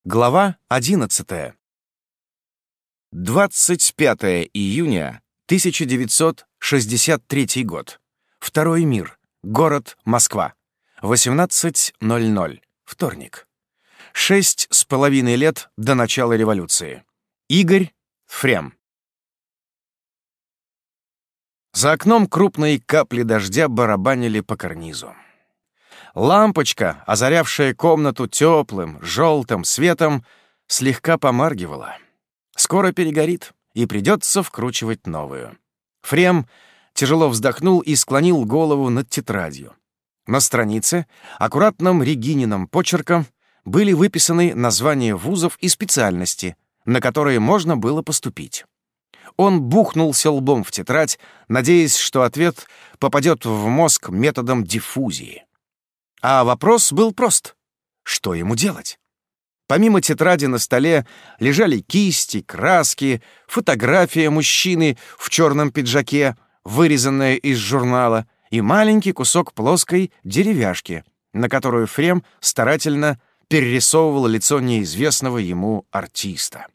Глава 11. 25 июня 1963 год. Второй мир. Город Москва. 18:00. Вторник. 6,5 лет до начала революции. Игорь Фрем. За окном крупные капли дождя барабанили по карнизу. Лампочка, озарявшая комнату теплым, желтым светом, слегка помаргивала. Скоро перегорит, и придется вкручивать новую. Фрем тяжело вздохнул и склонил голову над тетрадью. На странице, аккуратным Регининым почерком, были выписаны названия вузов и специальности, на которые можно было поступить. Он бухнулся лбом в тетрадь, надеясь, что ответ попадет в мозг методом диффузии. А вопрос был прост. Что ему делать? Помимо тетради на столе лежали кисти, краски, фотография мужчины в черном пиджаке, вырезанная из журнала, и маленький кусок плоской деревяшки, на которую Фрем старательно перерисовывал лицо неизвестного ему артиста.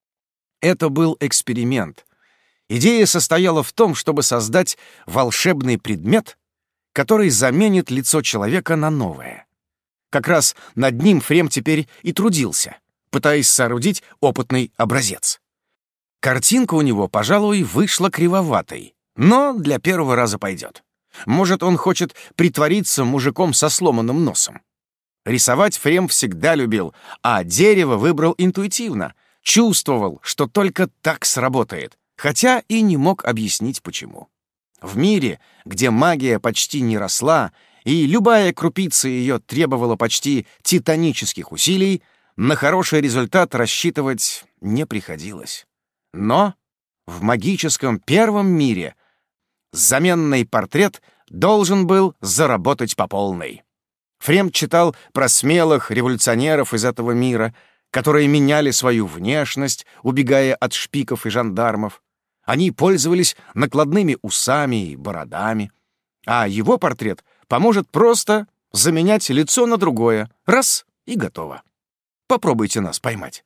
Это был эксперимент. Идея состояла в том, чтобы создать волшебный предмет, который заменит лицо человека на новое. Как раз над ним Фрем теперь и трудился, пытаясь соорудить опытный образец. Картинка у него, пожалуй, вышла кривоватой, но для первого раза пойдет. Может, он хочет притвориться мужиком со сломанным носом. Рисовать Фрем всегда любил, а дерево выбрал интуитивно, чувствовал, что только так сработает, хотя и не мог объяснить, почему. В мире, где магия почти не росла, и любая крупица ее требовала почти титанических усилий, на хороший результат рассчитывать не приходилось. Но в магическом первом мире заменный портрет должен был заработать по полной. Фрем читал про смелых революционеров из этого мира, которые меняли свою внешность, убегая от шпиков и жандармов. Они пользовались накладными усами и бородами, а его портрет поможет просто заменять лицо на другое. Раз — и готово. Попробуйте нас поймать.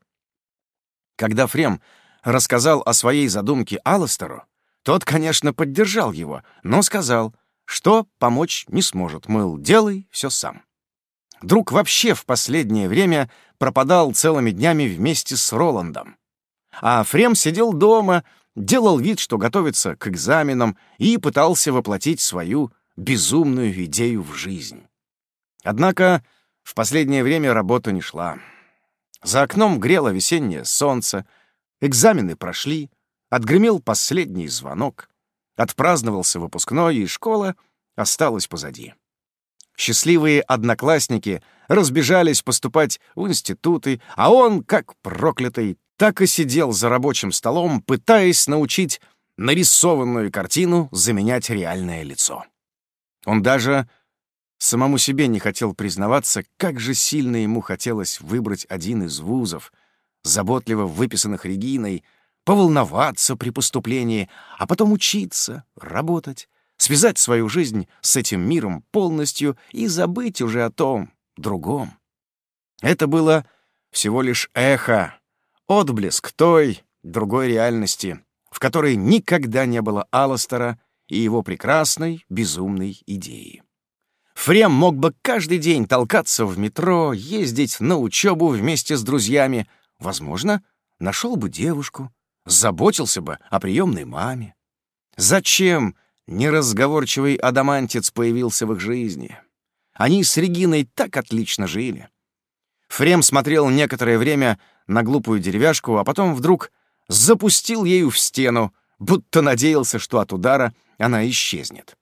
Когда Фрем рассказал о своей задумке Алластеру, тот, конечно, поддержал его, но сказал, что помочь не сможет, мол, делай все сам. Друг вообще в последнее время пропадал целыми днями вместе с Роландом. А Фрем сидел дома, делал вид, что готовится к экзаменам, и пытался воплотить свою безумную идею в жизнь. Однако в последнее время работа не шла. За окном грело весеннее солнце, экзамены прошли, отгремел последний звонок, отпраздновался выпускной, и школа осталась позади. Счастливые одноклассники разбежались поступать в институты, а он, как проклятый, так и сидел за рабочим столом, пытаясь научить нарисованную картину заменять реальное лицо. Он даже самому себе не хотел признаваться, как же сильно ему хотелось выбрать один из вузов, заботливо выписанных Региной, поволноваться при поступлении, а потом учиться, работать, связать свою жизнь с этим миром полностью и забыть уже о том другом. Это было всего лишь эхо, отблеск той, другой реальности, в которой никогда не было Алластера и его прекрасной, безумной идеи. Фрем мог бы каждый день толкаться в метро, ездить на учебу вместе с друзьями, возможно, нашел бы девушку, заботился бы о приемной маме. Зачем неразговорчивый адамантец появился в их жизни? Они с Региной так отлично жили. Фрем смотрел некоторое время на глупую деревяшку, а потом вдруг запустил ею в стену, будто надеялся, что от удара она исчезнет.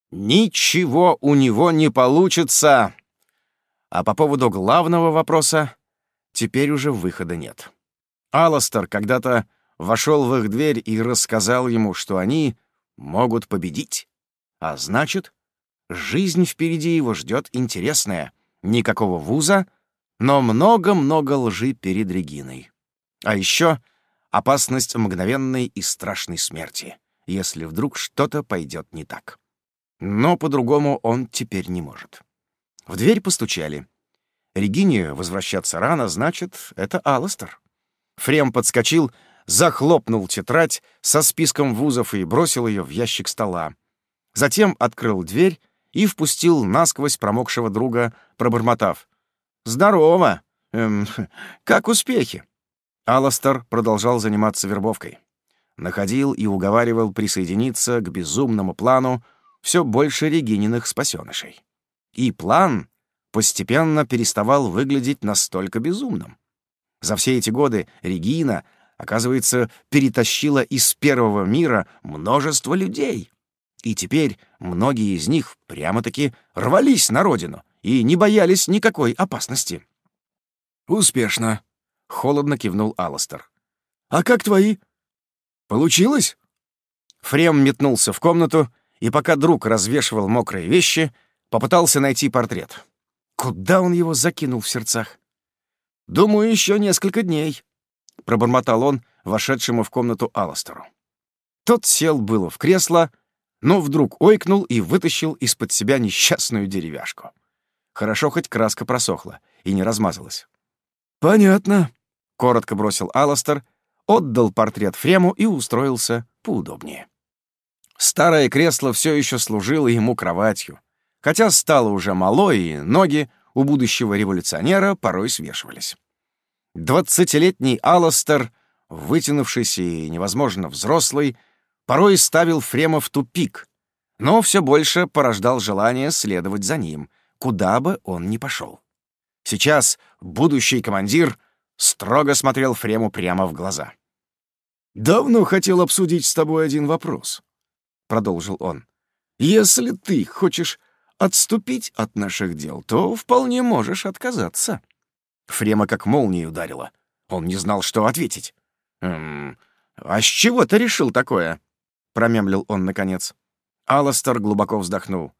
Ничего у него не получится. А по поводу главного вопроса теперь уже выхода нет. Алластер когда-то вошел в их дверь и рассказал ему, что они могут победить. А значит, жизнь впереди его ждет интересная. Никакого вуза, но много-много лжи перед Региной. А еще опасность мгновенной и страшной смерти, если вдруг что-то пойдет не так. Но по-другому он теперь не может. В дверь постучали. Регине возвращаться рано, значит, это Алластер. Фрем подскочил, захлопнул тетрадь со списком вузов и бросил ее в ящик стола. Затем открыл дверь и впустил насквозь промокшего друга, пробормотав: «Здорово! Как успехи?» Алластер продолжал заниматься вербовкой. Находил и уговаривал присоединиться к безумному плану все больше Регининых спасенышей. И план постепенно переставал выглядеть настолько безумным. За все эти годы Регина, оказывается, перетащила из первого мира множество людей. И теперь многие из них прямо-таки рвались на родину и не боялись никакой опасности. «Успешно», — холодно кивнул Алластер. «А как твои? Получилось?» Фрем метнулся в комнату, и пока друг развешивал мокрые вещи, попытался найти портрет. Куда он его закинул в сердцах? «Думаю, еще несколько дней», — пробормотал он вошедшему в комнату Алластеру. Тот сел было в кресло, но вдруг ойкнул и вытащил из-под себя несчастную деревяшку. Хорошо, хоть краска просохла и не размазалась. «Понятно», — коротко бросил Алластер, отдал портрет Фрему и устроился поудобнее. Старое кресло все еще служило ему кроватью, хотя стало уже мало, и ноги у будущего революционера порой свешивались. 20-летний Алластер, вытянувшийся и невозможно взрослый, порой ставил Фрема в тупик, но все больше порождал желание следовать за ним, куда бы он ни пошел. Сейчас будущий командир строго смотрел Фрему прямо в глаза. «Давно хотел обсудить с тобой один вопрос», — продолжил он. «Если ты хочешь отступить от наших дел, то вполне можешь отказаться». Фрема как молнией ударила. Он не знал, что ответить. «А с чего ты решил такое?» — промямлил он наконец. Алластер глубоко вздохнул.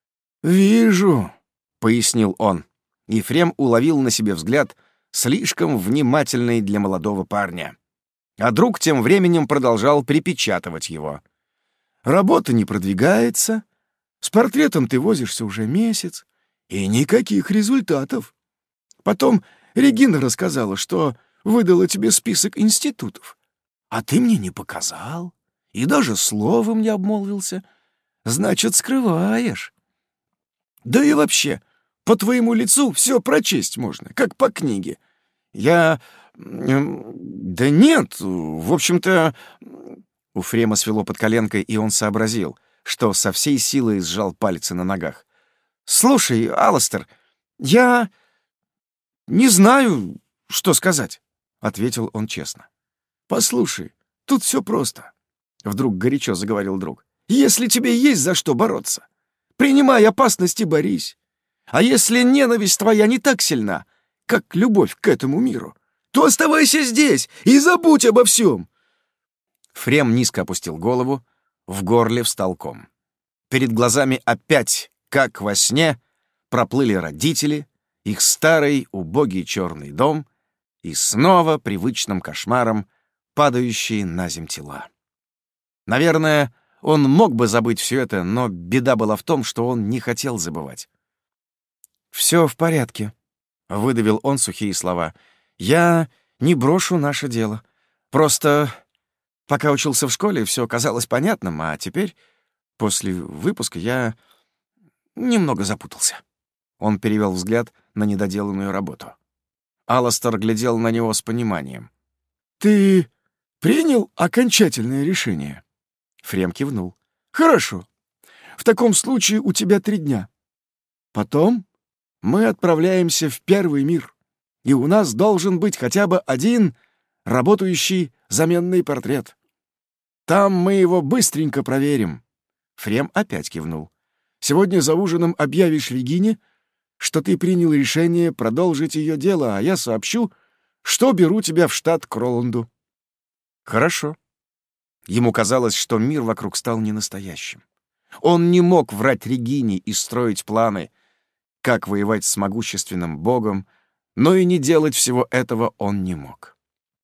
«Вижу», — пояснил он. И Фрем уловил на себе взгляд, слишком внимательный для молодого парня. А друг тем временем продолжал припечатывать его. «Работа не продвигается, с портретом ты возишься уже месяц, и никаких результатов. Потом Регина рассказала, что выдала тебе список институтов, а ты мне не показал и даже словом не обмолвился. Значит, скрываешь. Да и вообще, по твоему лицу все прочесть можно, как по книге. Да нет, в общем-то...» У Фрема свело под коленкой, и он сообразил, что со всей силой сжал пальцы на ногах. «Слушай, Алластер, я не знаю, что сказать», — ответил он честно. «Послушай, тут все просто», — вдруг горячо заговорил друг. «Если тебе есть за что бороться, принимай опасность и борись. А если ненависть твоя не так сильна, как любовь к этому миру, то оставайся здесь и забудь обо всем». Фрем низко опустил голову, в горле встал ком. Перед глазами опять, как во сне, проплыли родители, их старый убогий черный дом и снова привычным кошмаром падающие на земь тела. Наверное, он мог бы забыть все это, но беда была в том, что он не хотел забывать. «Все в порядке», — выдавил он сухие слова. «Я не брошу наше дело. Просто пока учился в школе, все казалось понятным, а теперь, после выпуска, я немного запутался». Он перевел взгляд на недоделанную работу. Алластер глядел на него с пониманием. «Ты принял окончательное решение?» Фрем кивнул. «Хорошо. В таком случае у тебя 3 дня. Потом мы отправляемся в Первый мир, и у нас должен быть хотя бы один работающий заменный портрет. Там мы его быстренько проверим». Фрем опять кивнул. «Сегодня за ужином объявишь Регине, что ты принял решение продолжить ее дело, а я сообщу, что беру тебя в штат к Роланду». «Хорошо». Ему казалось, что мир вокруг стал ненастоящим. Он не мог врать Регине и строить планы, как воевать с могущественным богом, но и не делать всего этого он не мог.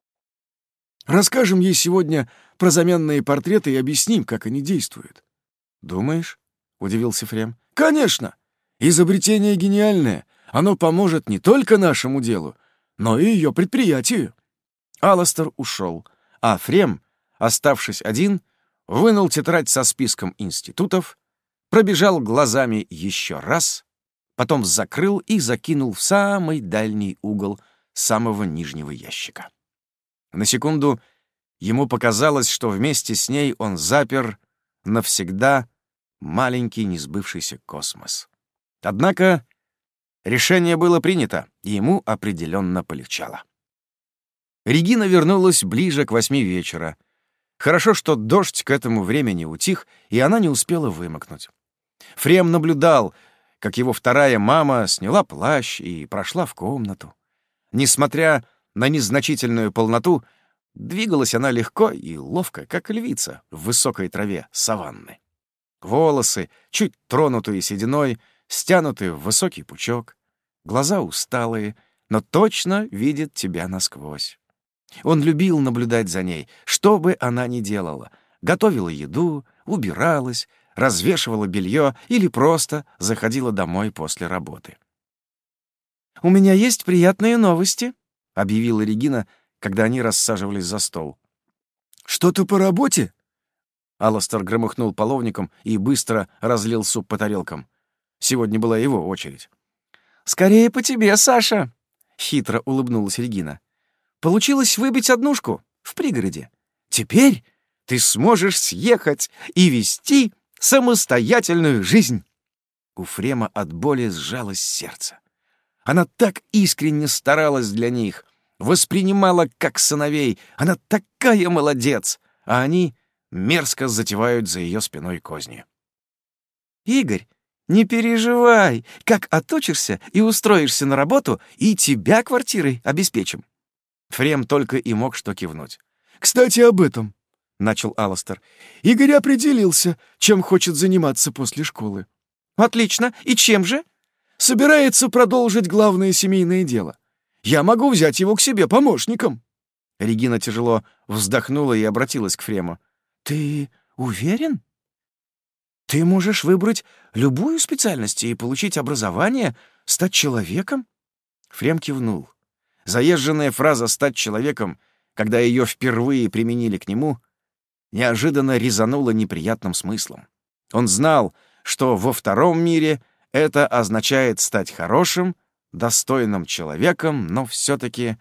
«Расскажем ей сегодня про заменные портреты и объясним, как они действуют». «Думаешь?» — удивился Фрем. «Конечно! Изобретение гениальное, Оно поможет не только нашему делу, но и ее предприятию». Аластер ушел, а Фрем, оставшись один, вынул тетрадь со списком институтов, пробежал глазами еще раз, потом закрыл и закинул в самый дальний угол самого нижнего ящика. На секунду ему показалось, что вместе с ней он запер навсегда маленький несбывшийся космос. Однако решение было принято, и ему определенно полегчало. Регина вернулась ближе к 8 вечера. Хорошо, что дождь к этому времени утих, и она не успела вымокнуть. Фрем наблюдал, как его вторая мама сняла плащ и прошла в комнату. Несмотря на незначительную полноту, двигалась она легко и ловко, как львица в высокой траве саванны. Волосы, чуть тронутые сединой, стянуты в высокий пучок, глаза усталые, но точно видит тебя насквозь. Он любил наблюдать за ней, что бы она ни делала. Готовила еду, убиралась, развешивала белье или просто заходила домой после работы. «У меня есть приятные новости», — объявила Регина, когда они рассаживались за стол. «Что-то по работе?» Аластер громыхнул половником и быстро разлил суп по тарелкам. Сегодня была его очередь. «Скорее по тебе, Саша», — хитро улыбнулась Регина. «Получилось выбить однушку в пригороде. Теперь ты сможешь съехать и вести самостоятельную жизнь». У Фрема от боли сжалось сердце. Она так искренне старалась для них, воспринимала как сыновей. Она такая молодец, а они мерзко затевают за ее спиной козни. «Игорь, не переживай, как отучишься и устроишься на работу, и тебя квартирой обеспечим». Фрем только и мог что кивнуть. «Кстати, об этом», — начал Аластер. «Игорь определился, чем хочет заниматься после школы». «Отлично. И чем же?» «Собирается продолжить главное семейное дело. Я могу взять его к себе помощником». Регина тяжело вздохнула и обратилась к Фрему. «Ты уверен? Ты можешь выбрать любую специальность и получить образование, стать человеком?» Фрем кивнул. Заезженная фраза «стать человеком», когда ее впервые применили к нему, неожиданно резанула неприятным смыслом. Он знал, что во втором мире это означает стать хорошим, достойным человеком, но все-таки...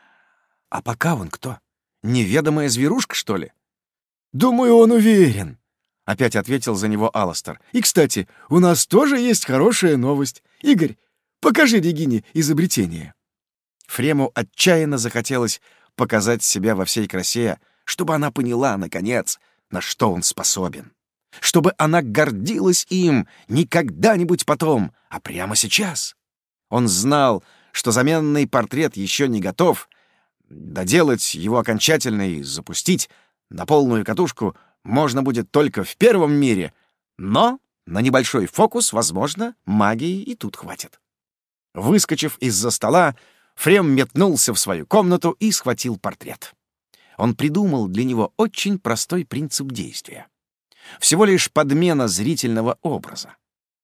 А пока он кто? Неведомая зверушка, что ли? «Думаю, он уверен», — опять ответил за него Аластер. «И, кстати, у нас тоже есть хорошая новость. Игорь, покажи Регине изобретение». Фрему отчаянно захотелось показать себя во всей красе, чтобы она поняла, наконец, на что он способен. Чтобы она гордилась им не когда-нибудь потом, а прямо сейчас. Он знал, что заменный портрет еще не готов. Доделать его окончательно и запустить на полную катушку можно будет только в первом мире, но на небольшой фокус, возможно, магии и тут хватит. Выскочив из-за стола, Фрем метнулся в свою комнату и схватил портрет. Он придумал для него очень простой принцип действия. Всего лишь подмена зрительного образа.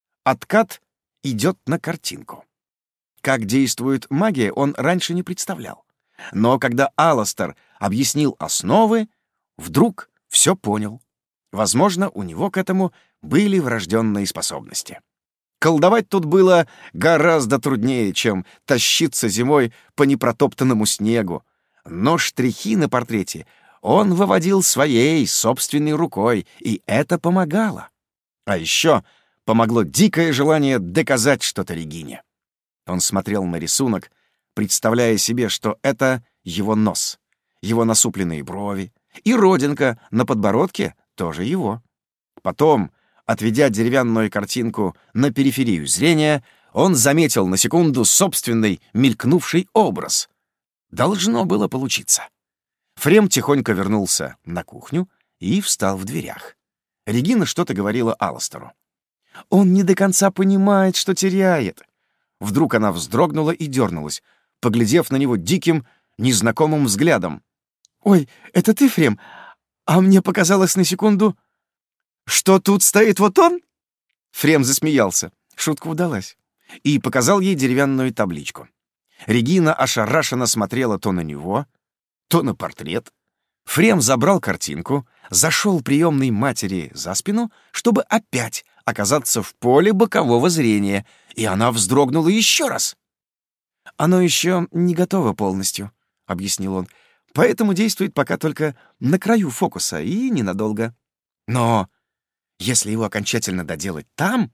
Откат идет на картинку. Как действует магия, он раньше не представлял. Но когда Аластер объяснил основы, вдруг все понял. Возможно, у него к этому были врожденные способности. Колдовать тут было гораздо труднее, чем тащиться зимой по непротоптанному снегу. Но штрихи на портрете он выводил своей собственной рукой, и это помогало. А еще помогло дикое желание доказать что-то Регине. Он смотрел на рисунок, представляя себе, что это его нос, его насупленные брови, и родинка на подбородке тоже его. Потом, отведя деревянную картинку на периферию зрения, он заметил на секунду собственный мелькнувший образ. Должно было получиться. Фрем тихонько вернулся на кухню и встал в дверях. Регина что-то говорила Аластеру. Он не до конца понимает, что теряет. Вдруг она вздрогнула и дернулась, поглядев на него диким, незнакомым взглядом. «Ой, это ты, Фрем? А мне показалось на секунду, что тут стоит вот он?» Фрем засмеялся. Шутка удалась. и показал ей деревянную табличку. Регина ошарашенно смотрела то на него, то на портрет. Фрем забрал картинку, зашел приемной матери за спину, чтобы опять оказаться в поле бокового зрения, и она вздрогнула еще раз. «Оно еще не готово полностью», — объяснил он, «поэтому действует пока только на краю фокуса и ненадолго. Но если его окончательно доделать там...»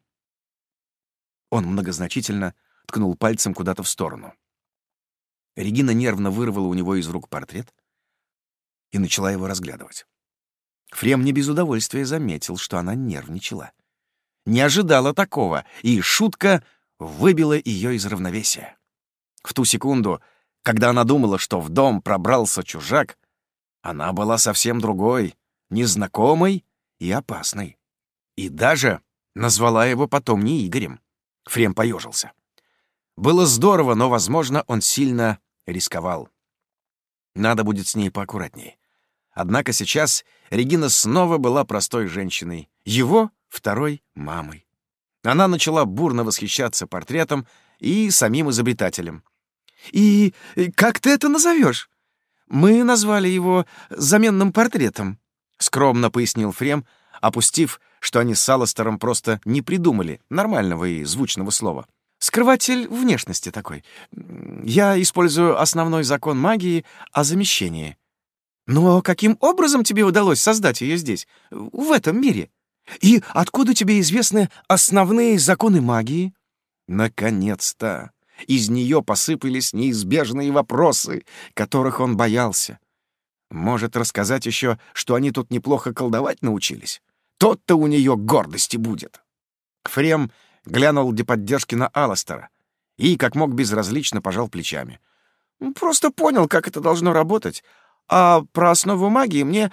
Он многозначительно ткнул пальцем куда-то в сторону. Регина нервно вырвала у него из рук портрет и начала его разглядывать. Фрем не без удовольствия заметил, что она нервничала. Не ожидала такого, и шутка выбила ее из равновесия. В ту секунду, когда она думала, что в дом пробрался чужак, она была совсем другой, незнакомой и опасной. И даже назвала его потом не Игорем. Фрем поежился. Было здорово, но, возможно, он сильно рисковал. Надо будет с ней поаккуратнее. Однако сейчас Регина снова была простой женщиной, его второй мамой. Она начала бурно восхищаться портретом и самим изобретателем. «И как ты это назовешь? Мы назвали его заменным портретом», — скромно пояснил Фрем, опустив, что они с Алластером просто не придумали нормального и звучного слова. «Скрыватель внешности такой. Я использую основной закон магии о замещении». «Но каким образом тебе удалось создать ее здесь, в этом мире? И откуда тебе известны основные законы магии?» Наконец-то! Из нее посыпались неизбежные вопросы, которых он боялся. Может, рассказать еще, что они тут неплохо колдовать научились? Тот-то у нее гордости будет. Фрем глянул для поддержки на Алластера и, как мог, безразлично пожал плечами. «Просто понял, как это должно работать. А про основу магии мне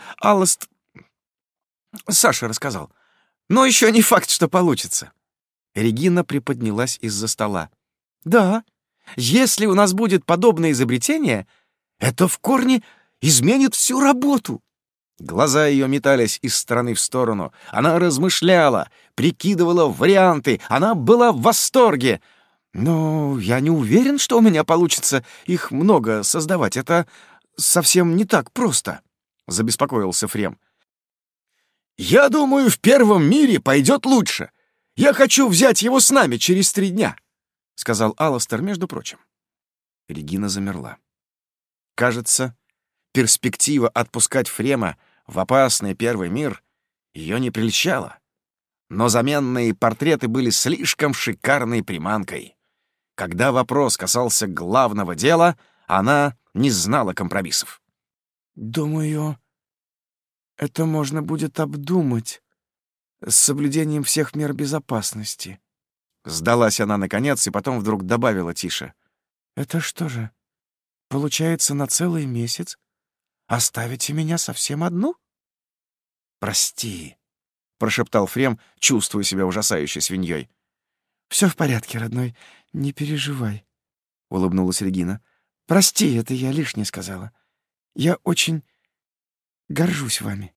Саша рассказал. Но еще не факт, что получится». Регина приподнялась из-за стола. «Да, если у нас будет подобное изобретение, это в корне изменит всю работу». Глаза ее метались из стороны в сторону. Она размышляла, прикидывала варианты. Она была в восторге. «Но я не уверен, что у меня получится их много создавать. Это совсем не так просто», — забеспокоился Фрем. «Я думаю, в первом мире пойдет лучше. Я хочу взять его с нами через 3 дня», — сказал Алластер, между прочим. Регина замерла. Кажется, перспектива отпускать Фрема в опасный первый мир ее не прельщала. Но заменные портреты были слишком шикарной приманкой. Когда вопрос касался главного дела, она не знала компромиссов. «Думаю, это можно будет обдумать с соблюдением всех мер безопасности», — сдалась она наконец и потом вдруг добавила тише. «Это что же, получается, на целый месяц оставите меня совсем одну?» «Прости», — прошептал Фрем, чувствуя себя ужасающей свиньей. «Все в порядке, родной, не переживай», — улыбнулась Регина. «Прости, это я лишнее сказала. Я очень горжусь вами».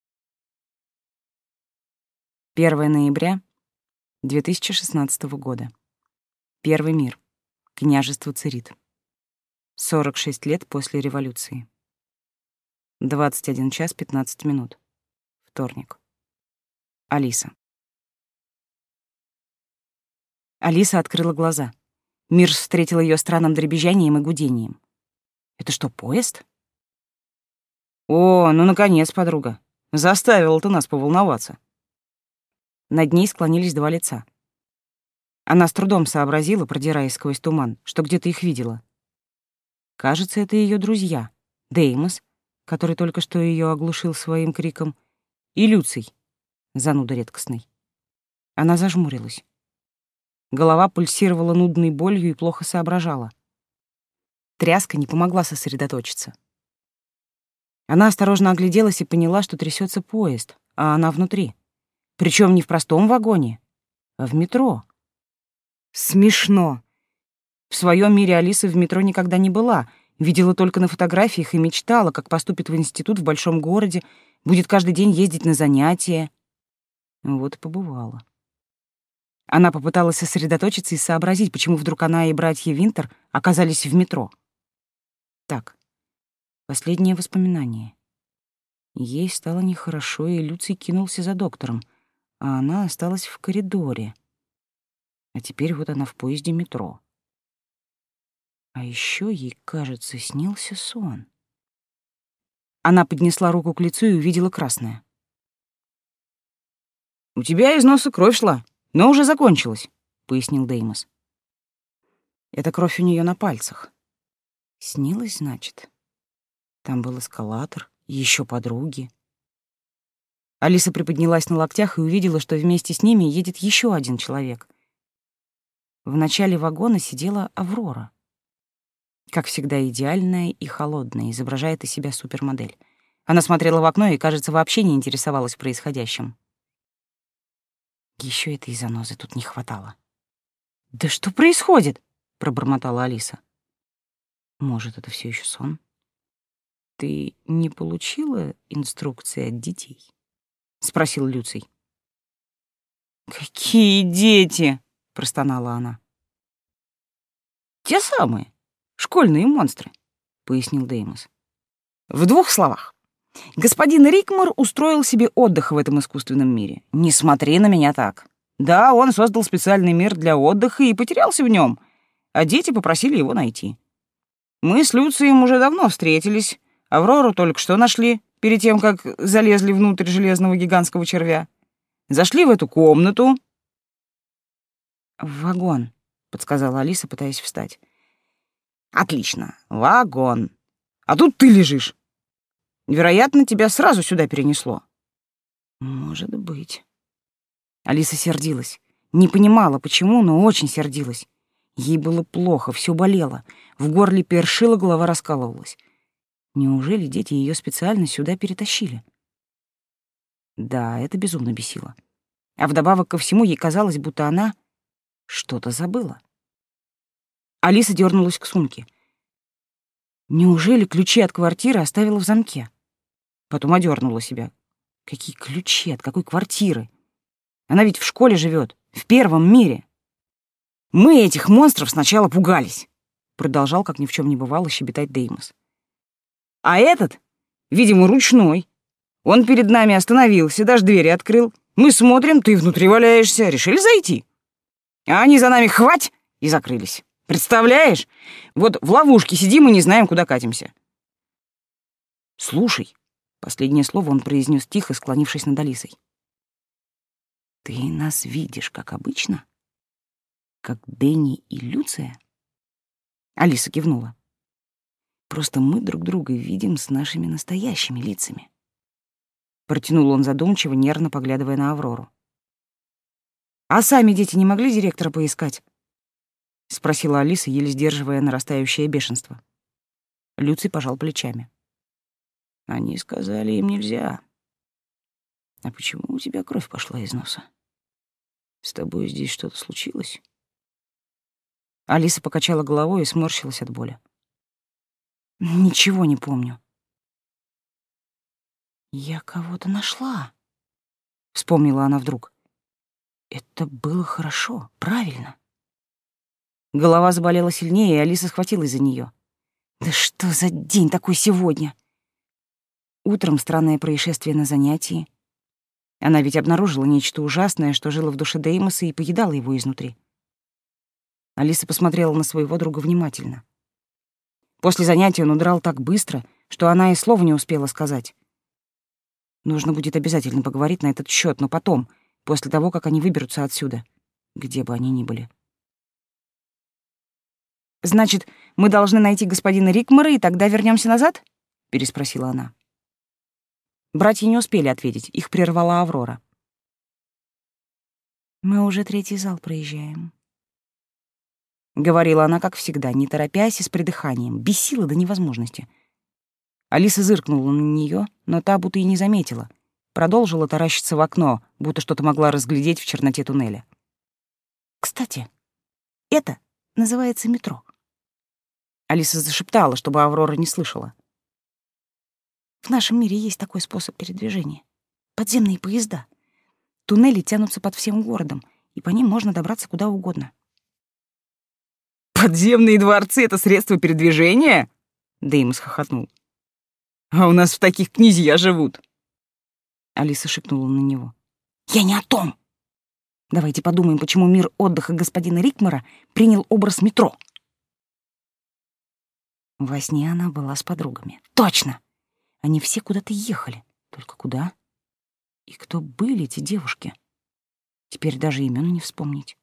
1 ноября 2016 года. Первый мир. Княжество Церит. 46 лет после революции. 21 час 15 минут. Вторник. Алиса. Алиса открыла глаза. Мир встретил ее странным дребезжанием и гудением. Это что, поезд? О, ну, наконец, подруга. Заставила ты нас поволноваться. Над ней склонились 2 лица. Она с трудом сообразила, продираясь сквозь туман, что где-то их видела. Кажется, это ее друзья. Деймос, который только что ее оглушил своим криком, и Люций, зануда редкостный. Она зажмурилась. Голова пульсировала нудной болью и плохо соображала. Тряска не помогла сосредоточиться. Она осторожно огляделась и поняла, что трясется поезд, а она внутри. Причем не в простом вагоне, а в метро. Смешно. В своем мире Алиса в метро никогда не была, видела только на фотографиях и мечтала, как поступит в институт в большом городе, будет каждый день ездить на занятия. Вот и побывала. Она попыталась сосредоточиться и сообразить, почему вдруг она и братья Винтер оказались в метро. Так, последнее воспоминание. Ей стало нехорошо, и Люций кинулся за доктором, а она осталась в коридоре. А теперь вот она в поезде метро. А еще ей, кажется, снился сон. Она поднесла руку к лицу и увидела красное. «У тебя из носа кровь шла, но уже закончилась», — пояснил Деймос. «Это кровь у нее на пальцах. Снилось, значит? Там был эскалатор, еще подруги». Алиса приподнялась на локтях и увидела, что вместе с ними едет еще один человек. В начале вагона сидела Аврора. Как всегда, идеальная и холодная, изображает из себя супермодель. Она смотрела в окно и, кажется, вообще не интересовалась происходящим. Еще этой занозы тут не хватало. «Да что происходит?» — пробормотала Алиса. «Может, это все еще сон? Ты не получила инструкции от детей?» — спросил Люций. «Какие дети?» — простонала она. «Те самые, школьные монстры», — пояснил Деймос. «В двух словах. Господин Рикмор устроил себе отдых в этом искусственном мире. Не смотри на меня так. Да, он создал специальный мир для отдыха и потерялся в нем, а дети попросили его найти. Мы с Люцием уже давно встретились, Аврору только что нашли, перед тем, как залезли внутрь железного гигантского червя. Зашли в эту комнату». «В вагон», — подсказала Алиса, пытаясь встать. «Отлично, вагон. А тут ты лежишь. Вероятно, тебя сразу сюда перенесло». «Может быть». Алиса сердилась. Не понимала, почему, но очень сердилась. Ей было плохо, все болело. В горле першило, голова раскалывалась. Неужели дети ее специально сюда перетащили? Да, это безумно бесило. А вдобавок ко всему ей казалось, будто она что-то забыла. Алиса дернулась к сумке. Неужели ключи от квартиры оставила в замке? Потом одернула себя. Какие ключи? От какой квартиры? Она ведь в школе живет, в первом мире. «Мы этих монстров сначала пугались», — продолжал, как ни в чем не бывало, щебетать Деймос. «А этот, видимо, ручной. Он перед нами остановился, даже двери открыл. Мы смотрим, ты внутри валяешься, решили зайти. А они за нами хвать и закрылись. Представляешь? Вот в ловушке сидим и не знаем, куда катимся». «Слушай», — последнее слово он произнес тихо, склонившись над Алисой. «Ты нас видишь, как обычно? Как Дэнни и Люция?» Алиса кивнула. «Просто мы друг друга видим с нашими настоящими лицами». Протянул он задумчиво, нервно поглядывая на Аврору. «А сами дети не могли директора поискать?» — спросила Алиса, еле сдерживая нарастающее бешенство. Люций пожал плечами. «Они сказали, им нельзя. А почему у тебя кровь пошла из носа? С тобой здесь что-то случилось?» Алиса покачала головой и сморщилась от боли. «Ничего не помню». «Я кого-то нашла», — вспомнила она вдруг. «Это было хорошо, правильно». Голова заболела сильнее, и Алиса схватилась за нее. «Да что за день такой сегодня?» Утром странное происшествие на занятии. Она ведь обнаружила нечто ужасное, что жило в душе Деймоса и поедало его изнутри. Алиса посмотрела на своего друга внимательно. После занятия он удрал так быстро, что она и слова не успела сказать. Нужно будет обязательно поговорить на этот счет, но потом, после того, как они выберутся отсюда, где бы они ни были. «Значит, мы должны найти господина Рикмора, и тогда вернемся назад?» — переспросила она. Братья не успели ответить, их прервала Аврора. «Мы уже 3-й зал проезжаем», — говорила она, как всегда, не торопясь и с придыханием, бесила до невозможности. Алиса зыркнула на нее, но та будто и не заметила. Продолжила таращиться в окно, будто что-то могла разглядеть в черноте туннеля. «Кстати, это называется метро». Алиса зашептала, чтобы Аврора не слышала. «В нашем мире есть такой способ передвижения. Подземные поезда. Туннели тянутся под всем городом, и по ним можно добраться куда угодно. «Подземные дворцы — это средство передвижения?» Деймос хохотнул. «А у нас в таких князья живут». Алиса шикнула на него. «Я не о том! Давайте подумаем, почему мир отдыха господина Рикмара принял образ метро». Во сне она была с подругами. Точно! Они все куда-то ехали. Только куда? И кто были эти девушки? Теперь даже имен не вспомнить.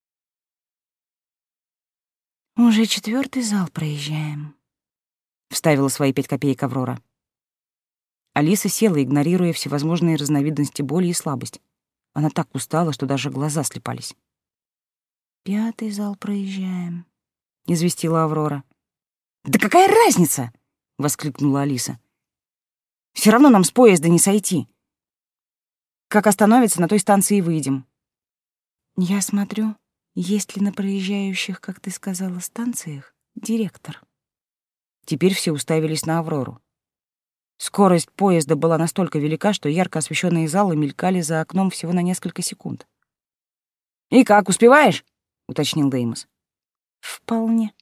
«Уже 4-й зал проезжаем», — вставила свои 5 копеек Аврора. Алиса села, игнорируя всевозможные разновидности боли и слабость. Она так устала, что даже глаза слепались. «5-й зал проезжаем», — известила Аврора. «Да какая разница?» — воскликнула Алиса. «Все равно нам с поезда не сойти. Как остановится, на той станции и выйдем». «Я смотрю, есть ли на проезжающих, как ты сказала, станциях, директор?» Теперь все уставились на Аврору. Скорость поезда была настолько велика, что ярко освещенные залы мелькали за окном всего на несколько секунд. «И как, успеваешь?» — уточнил Деймос. «Вполне».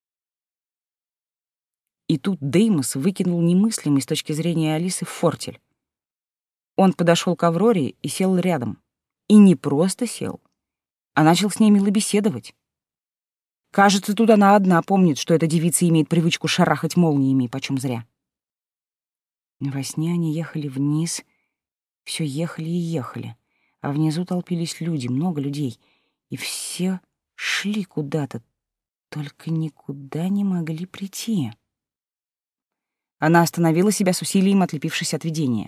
И тут Деймос выкинул немыслимый с точки зрения Алисы фортель. Он подошел к Авроре и сел рядом. И не просто сел, а начал с ней мило беседовать. Кажется, тут она одна помнит, что эта девица имеет привычку шарахать молниями, почем зря. Во сне они ехали вниз, все ехали и ехали, а внизу толпились люди, много людей, и все шли куда-то, только никуда не могли прийти. Она остановила себя с усилием, отлепившись от видения.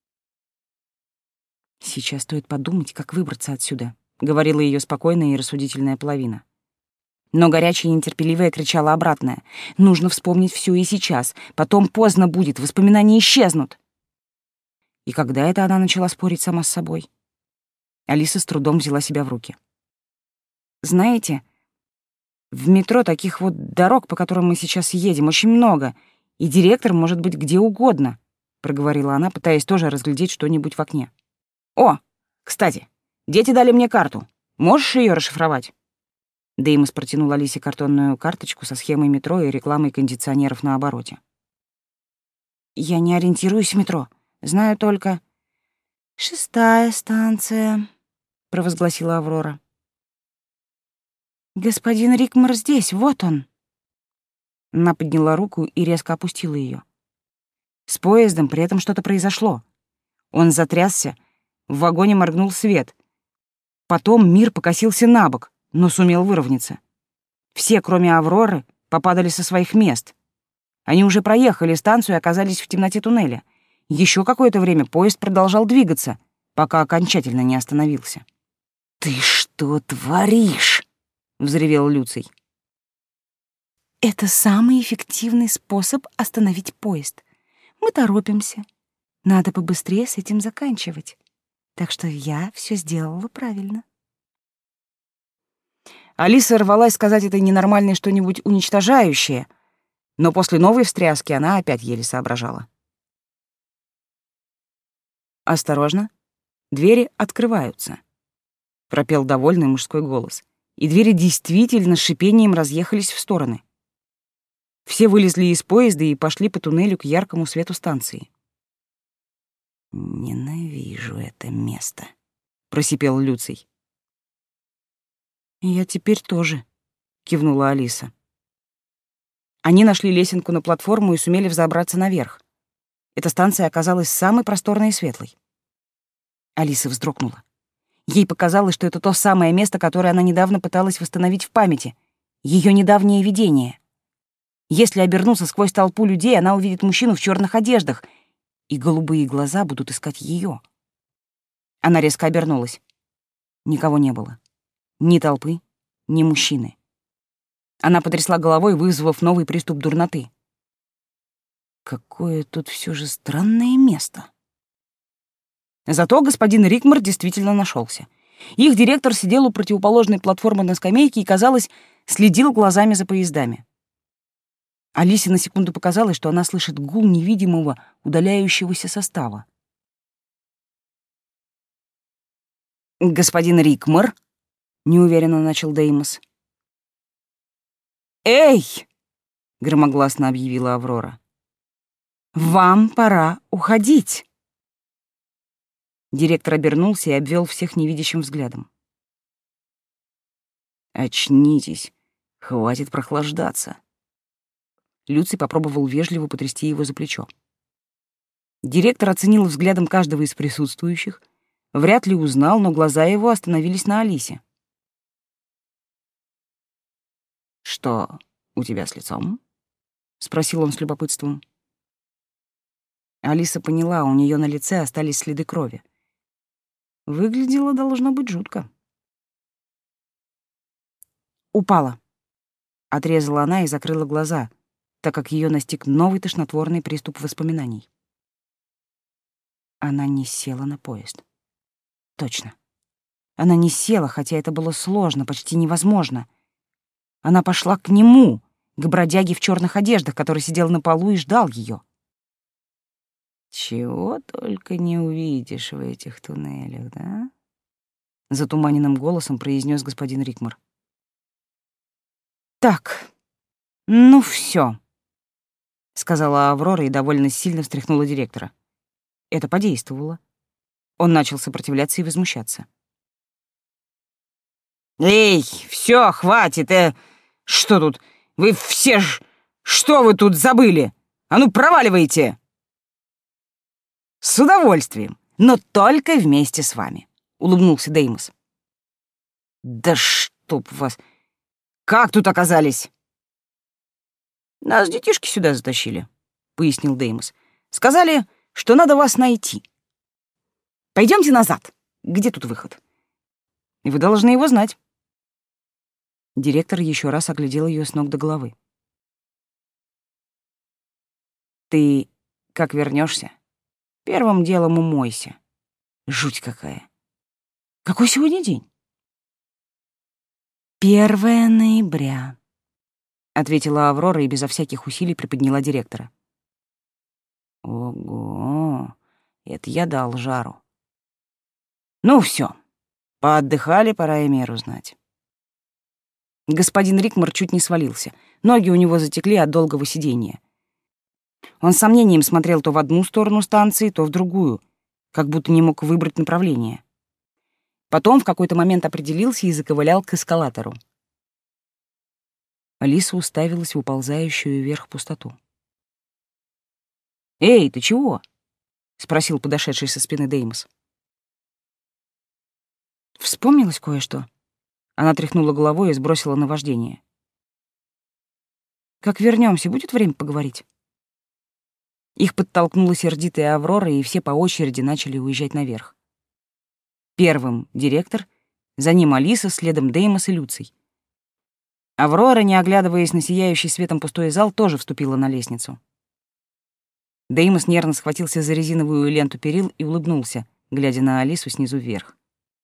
«Сейчас стоит подумать, как выбраться отсюда», — говорила ее спокойная и рассудительная половина. Но горячая и нетерпеливая кричала обратное. «Нужно вспомнить все и сейчас, потом поздно будет, воспоминания исчезнут». И когда это она начала спорить сама с собой? Алиса с трудом взяла себя в руки. «Знаете, в метро таких вот дорог, по которым мы сейчас едем, очень много, и директор может быть где угодно», — проговорила она, пытаясь тоже разглядеть что-нибудь в окне. «О, кстати, дети дали мне карту. Можешь ее расшифровать?» Деймос протянул Алисе картонную карточку со схемой метро и рекламой кондиционеров на обороте. «Я не ориентируюсь в метро. Знаю только...» «6-я станция», — провозгласила Аврора. «Господин Рикмар здесь, вот он». Она подняла руку и резко опустила ее. С поездом при этом что-то произошло. Он затрясся, в вагоне моргнул свет. Потом мир покосился на бок, но сумел выровняться. Все, кроме Авроры, попадали со своих мест. Они уже проехали станцию и оказались в темноте туннеля. Еще какое-то время поезд продолжал двигаться, пока окончательно не остановился. «Ты что творишь?» — взревел Люций. «Это самый эффективный способ остановить поезд. Мы торопимся. Надо побыстрее с этим заканчивать. Так что я все сделала правильно». Алиса рвалась сказать этой ненормальной что-нибудь уничтожающее, но после новой встряски она опять еле соображала. «Осторожно, двери открываются», — пропел довольный мужской голос, и двери действительно с шипением разъехались в стороны. Все вылезли из поезда и пошли по туннелю к яркому свету станции. «Ненавижу это место», — просипел Люций. «Я теперь тоже», — кивнула Алиса. Они нашли лесенку на платформу и сумели взобраться наверх. Эта станция оказалась самой просторной и светлой. Алиса вздрогнула. Ей показалось, что это то самое место, которое она недавно пыталась восстановить в памяти, ее недавнее видение. Если обернуться сквозь толпу людей, она увидит мужчину в черных одеждах, и голубые глаза будут искать ее. Она резко обернулась. Никого не было. Ни толпы, ни мужчины. Она потрясла головой, вызвав новый приступ дурноты. Какое тут все же странное место. Зато господин Рикмар действительно нашелся. Их директор сидел у противоположной платформы на скамейке и, казалось, следил глазами за поездами. Алисе на секунду показалось, что она слышит гул невидимого, удаляющегося состава. «Господин Рикмар», неуверенно начал Деймос. «Эй!» — громогласно объявила Аврора. «Вам пора уходить!» Директор обернулся и обвел всех невидящим взглядом. «Очнитесь, хватит прохлаждаться». Люций попробовал вежливо потрясти его за плечо. Директор оценил взглядом каждого из присутствующих, вряд ли узнал, но глаза его остановились на Алисе. «Что у тебя с лицом?» — спросил он с любопытством. Алиса поняла, у нее на лице остались следы крови. Выглядело, должно быть, жутко. «Упала», — отрезала она и закрыла глаза, так как ее настиг новый тошнотворный приступ воспоминаний. Она не села на поезд. Точно. Она не села, хотя это было сложно, почти невозможно. Она пошла к нему, к бродяге в черных одеждах, который сидел на полу и ждал ее. «Чего только не увидишь в этих туннелях, да?» — затуманенным голосом произнес господин Рикмар. «Так, ну все, сказала Аврора и довольно сильно встряхнула директора. Это подействовало. Он начал сопротивляться и возмущаться. «Эй, все, хватит! Что тут? Вы все что вы тут забыли? А ну, проваливайте!» «С удовольствием, но только вместе с вами», — улыбнулся Деймос. «Да чтоб вас! Как тут оказались?» «Нас детишки сюда затащили», — пояснил Деймос. «Сказали, что надо вас найти. Пойдемте назад. Где тут выход? И вы должны его знать». Директор еще раз оглядел ее с ног до головы. «Ты, как вернешься, первым делом умойся. Жуть какая. Какой сегодня день?» 1 ноября, ответила Аврора и безо всяких усилий приподняла директора. Ого, это я дал жару. Ну все, поотдыхали, пора и меру знать. Господин Рикмар чуть не свалился. Ноги у него затекли от долгого сидения. Он с сомнением смотрел то в одну сторону станции, то в другую, как будто не мог выбрать направление. Потом в какой-то момент определился и заковылял к эскалатору. Алиса уставилась в уползающую вверх пустоту. «Эй, ты чего?» — спросил подошедший со спины Деймос. Вспомнилось кое-что. Она тряхнула головой и сбросила наваждение. «Как вернемся, будет время поговорить?» Их подтолкнула сердитая Аврора, и все по очереди начали уезжать наверх. Первым — директор, за ним Алиса, следом Деймос и Люций. Аврора, не оглядываясь на сияющий светом пустой зал, тоже вступила на лестницу. Деймос нервно схватился за резиновую ленту перил и улыбнулся, глядя на Алису снизу вверх.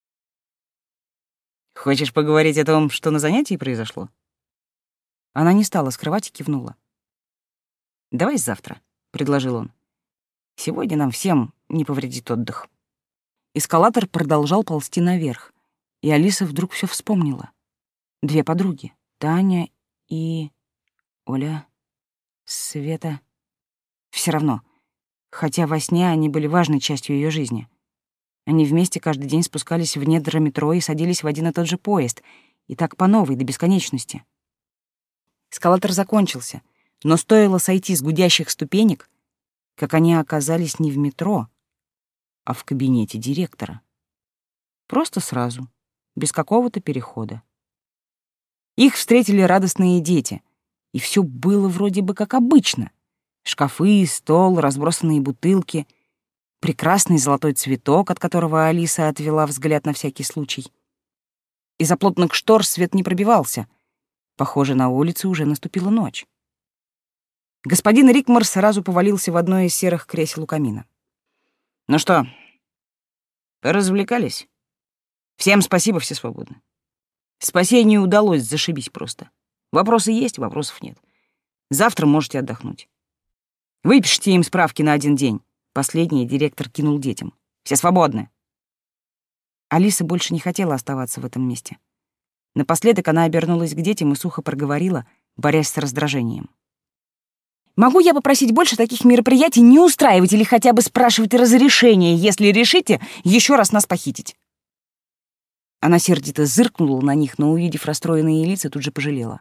«Хочешь поговорить о том, что на занятии произошло?» Она не стала скрывать и кивнула. «Давай завтра», — предложил он. «Сегодня нам всем не повредит отдых». Эскалатор продолжал ползти наверх, и Алиса вдруг все вспомнила. 2 подруги — Таня и... Оля... Света... Все равно, хотя во сне они были важной частью ее жизни. Они вместе каждый день спускались в недра метро и садились в один и тот же поезд, и так по новой, до бесконечности. Эскалатор закончился, но стоило сойти с гудящих ступенек, как они оказались не в метро, а в кабинете директора. Просто сразу, без какого-то перехода. Их встретили радостные дети, и все было вроде бы как обычно. Шкафы, стол, разбросанные бутылки, прекрасный золотой цветок, от которого Алиса отвела взгляд на всякий случай. Из-за плотных штор свет не пробивался. Похоже, на улице уже наступила ночь. Господин Рикмар сразу повалился в одно из серых кресел у камина. «Ну что, развлекались? Всем спасибо, все свободны. Спасению удалось, зашибись просто. Вопросы есть, вопросов нет. Завтра можете отдохнуть. Выпишите им справки на 1 день. Последний директор кинул детям. Все свободны». Алиса больше не хотела оставаться в этом месте. Напоследок она обернулась к детям и сухо проговорила, борясь с раздражением. «Могу я попросить больше таких мероприятий не устраивать или хотя бы спрашивать разрешения, если решите еще раз нас похитить?» Она сердито зыркнула на них, но, увидев расстроенные лица, тут же пожалела.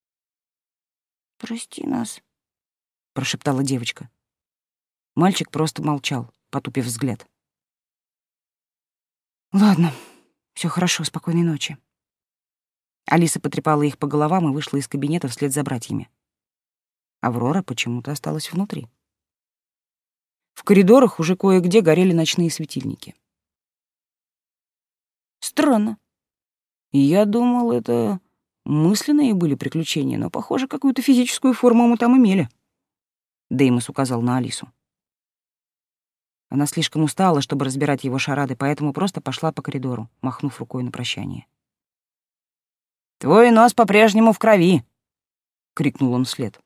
«Прости нас», — прошептала девочка. Мальчик просто молчал, потупив взгляд. «Ладно, все хорошо, спокойной ночи». Алиса потрепала их по головам и вышла из кабинета вслед за братьями. Аврора почему-то осталась внутри. В коридорах уже кое-где горели ночные светильники. Странно. Я думал, это мысленные были приключения, но, похоже, какую-то физическую форму мы там имели. Деймос указал на Алису. Она слишком устала, чтобы разбирать его шарады, поэтому просто пошла по коридору, махнув рукой на прощание. «Твой нос по-прежнему в крови!» — крикнул он вслед.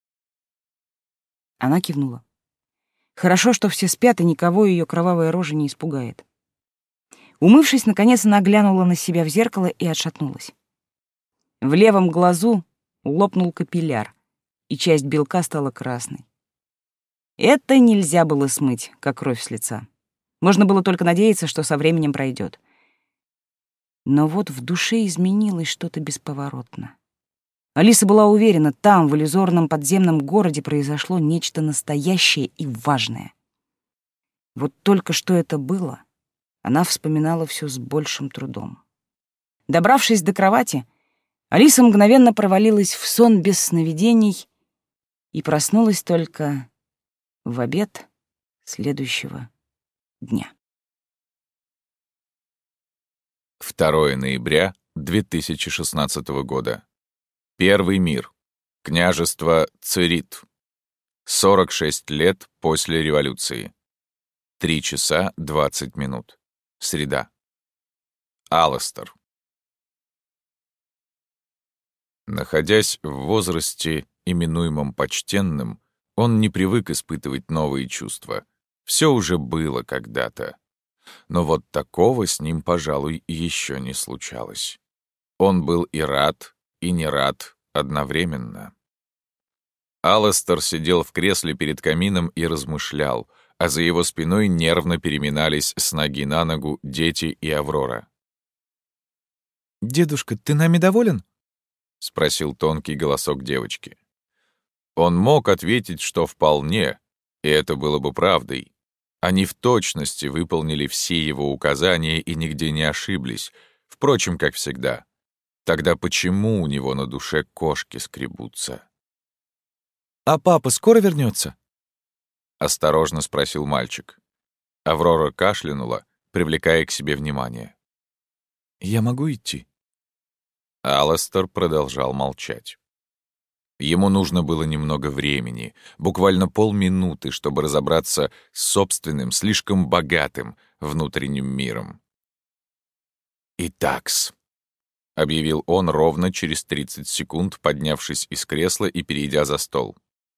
Она кивнула. Хорошо, что все спят, и никого ее кровавая рожа не испугает. Умывшись, наконец она глянула на себя в зеркало и отшатнулась. В левом глазу лопнул капилляр, и часть белка стала красной. Это нельзя было смыть, как кровь с лица. Можно было только надеяться, что со временем пройдет. Но вот в душе изменилось что-то бесповоротно. Алиса была уверена, там, в иллюзорном подземном городе, произошло нечто настоящее и важное. Вот только что это было, она вспоминала все с большим трудом. Добравшись до кровати, Алиса мгновенно провалилась в сон без сновидений и проснулась только в обед следующего дня. 2 ноября 2016 года. Первый мир. Княжество Церит. 46 лет после революции. 3 часа 20 минут. Среда. Аластер. Находясь в возрасте, именуемом почтенным, он не привык испытывать новые чувства. Все уже было когда-то. Но вот такого с ним, пожалуй, еще не случалось. Он был и рад, и не рад одновременно. Аластер сидел в кресле перед камином и размышлял, а за его спиной нервно переминались с ноги на ногу дети и Аврора. «Дедушка, ты нами доволен?» — спросил тонкий голосок девочки. Он мог ответить, что вполне, и это было бы правдой. Они в точности выполнили все его указания и нигде не ошиблись, впрочем, как всегда. Тогда почему у него на душе кошки скребутся? «А папа скоро вернется?» — осторожно спросил мальчик. Аврора кашлянула, привлекая к себе внимание. «Я могу идти?» Аластер продолжал молчать. Ему нужно было немного времени, буквально полминуты, чтобы разобраться с собственным, слишком богатым внутренним миром. «Итакс», — объявил он ровно через 30 секунд, поднявшись из кресла и перейдя за стол.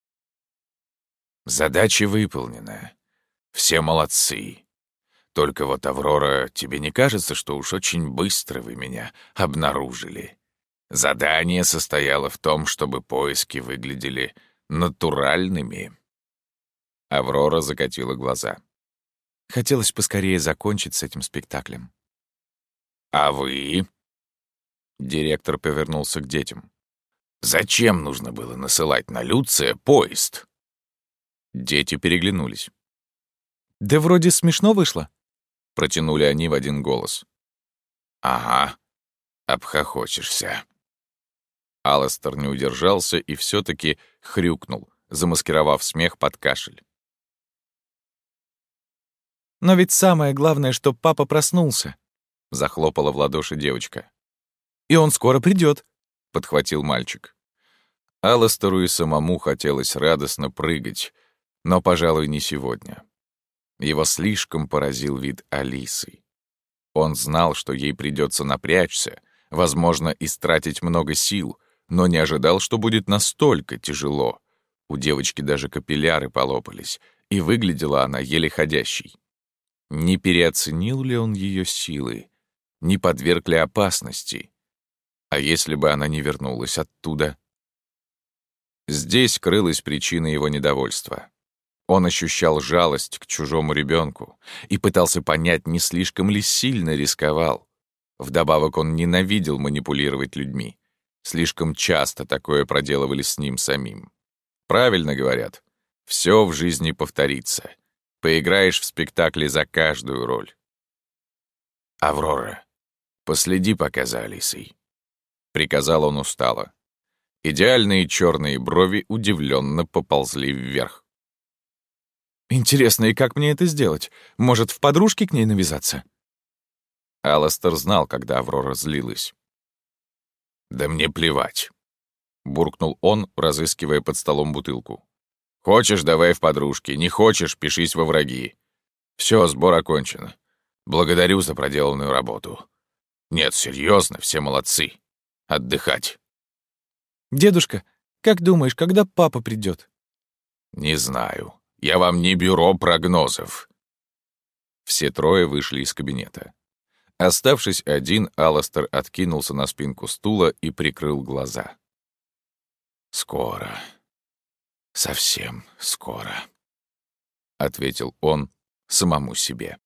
«Задача выполнена. Все молодцы. Только вот, Аврора, тебе не кажется, что уж очень быстро вы меня обнаружили? Задание состояло в том, чтобы поиски выглядели натуральными». Аврора закатила глаза. Хотелось поскорее закончить с этим спектаклем. «А вы?» Директор повернулся к детям. «Зачем нужно было насылать на Люция поезд?» Дети переглянулись. «Да вроде смешно вышло», — протянули они в один голос. «Ага, обхохочешься». Аластер не удержался и все-таки хрюкнул, замаскировав смех под кашель. «Но ведь самое главное, что папа проснулся», — захлопала в ладоши девочка. «И он скоро придет», — подхватил мальчик. Аластеру и самому хотелось радостно прыгать, но, пожалуй, не сегодня. Его слишком поразил вид Алисы. Он знал, что ей придется напрячься, возможно, истратить много сил, но не ожидал, что будет настолько тяжело. У девочки даже капилляры полопались, и выглядела она еле ходящей. Не переоценил ли он ее силы? Не подверг ли опасности? А если бы она не вернулась оттуда? Здесь крылась причина его недовольства. Он ощущал жалость к чужому ребенку и пытался понять, не слишком ли сильно рисковал. Вдобавок он ненавидел манипулировать людьми. Слишком часто такое проделывали с ним самим. Правильно говорят, все в жизни повторится. Поиграешь в спектакле за каждую роль. «Аврора, последи пока за Алисой», — приказал он устало. Идеальные черные брови удивленно поползли вверх. Интересно, и как мне это сделать? Может, в подружки к ней навязаться? Аластер знал, когда Аврора злилась. «Да мне плевать», — буркнул он, разыскивая под столом бутылку. «Хочешь — давай в подружки, не хочешь — пишись во враги. Все, сбор окончен. Благодарю за проделанную работу. Нет, серьезно, все молодцы. Отдыхать». Дедушка, как думаешь, когда папа придет? «Не знаю. Я вам не бюро прогнозов». Все трое вышли из кабинета. Оставшись один, Аластер откинулся на спинку стула и прикрыл глаза. «Скоро. Совсем скоро», — ответил он самому себе.